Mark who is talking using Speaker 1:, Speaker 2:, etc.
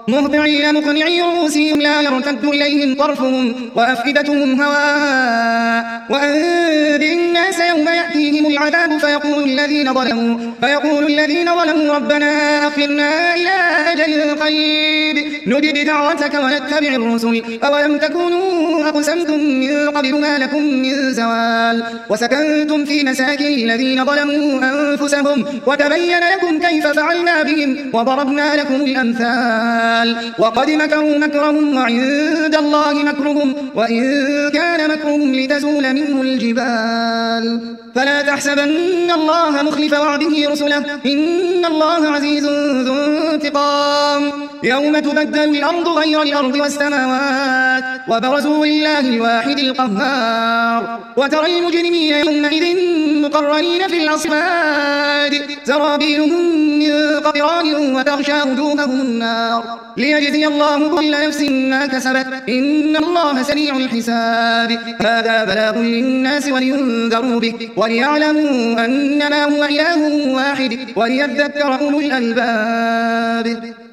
Speaker 1: مهطعين مقنعي رؤوسهم لا يرتد إليهم طرفهم وأفئدتهم هواء وأنذر الناس يوم يأتيهم العذاب فيقول الذين ظلموا ربنا أخرنا إلى أجل قريب نجب دعوتك ونتبع الرسل أولم تكونوا أقسمتم من قبل ما لكم من زوال وسكنتم في مساكن الذين ظلموا أنفسهم وتبين لكم كيف فعلنا بهم وضربنا لكم الأمثال وقد مكروا مكرهم وعند الله مكرهم وإن كان مكرهم لتزول منه الجبال فلا تحسبن الله مخلف وعده رسله إن الله عزيز ذو انتقام يوم تبدل الأرض غير الأرض والسماوات وبرزوا لله الواحد القهار وترى المجرمين يومئذ مقرنين في الأصفاد سرابيلهم من قطران وتغشى وجوههم النار ليجزي الله كل نفس ما كسبت إن الله سريع الحساب هذا بلاغ للناس ولينذروا به وليعلموا أنما هو إله واحد وليذكر أولو الألباب